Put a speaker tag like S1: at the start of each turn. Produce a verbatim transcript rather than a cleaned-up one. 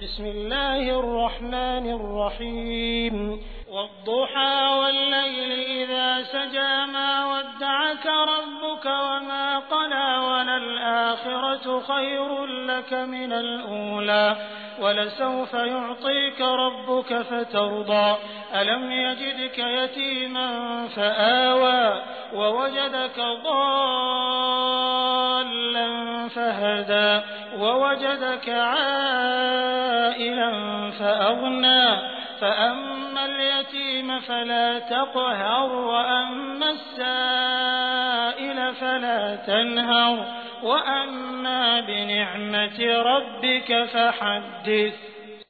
S1: بسم الله الرحمن الرحيم والضحى والليل إذا سجى ما ودعك ربك وما قلى وللآخرة خير لك من الأولى ولسوف يعطيك ربك فترضى ألم يجدك يتيما فآوى ووجدك ضالا فهدى ووجدك عائلا فأغنى فأما اليتيم فلا تقهر وأما السائل فلا تنهر وأما بنعمة ربك فحدث.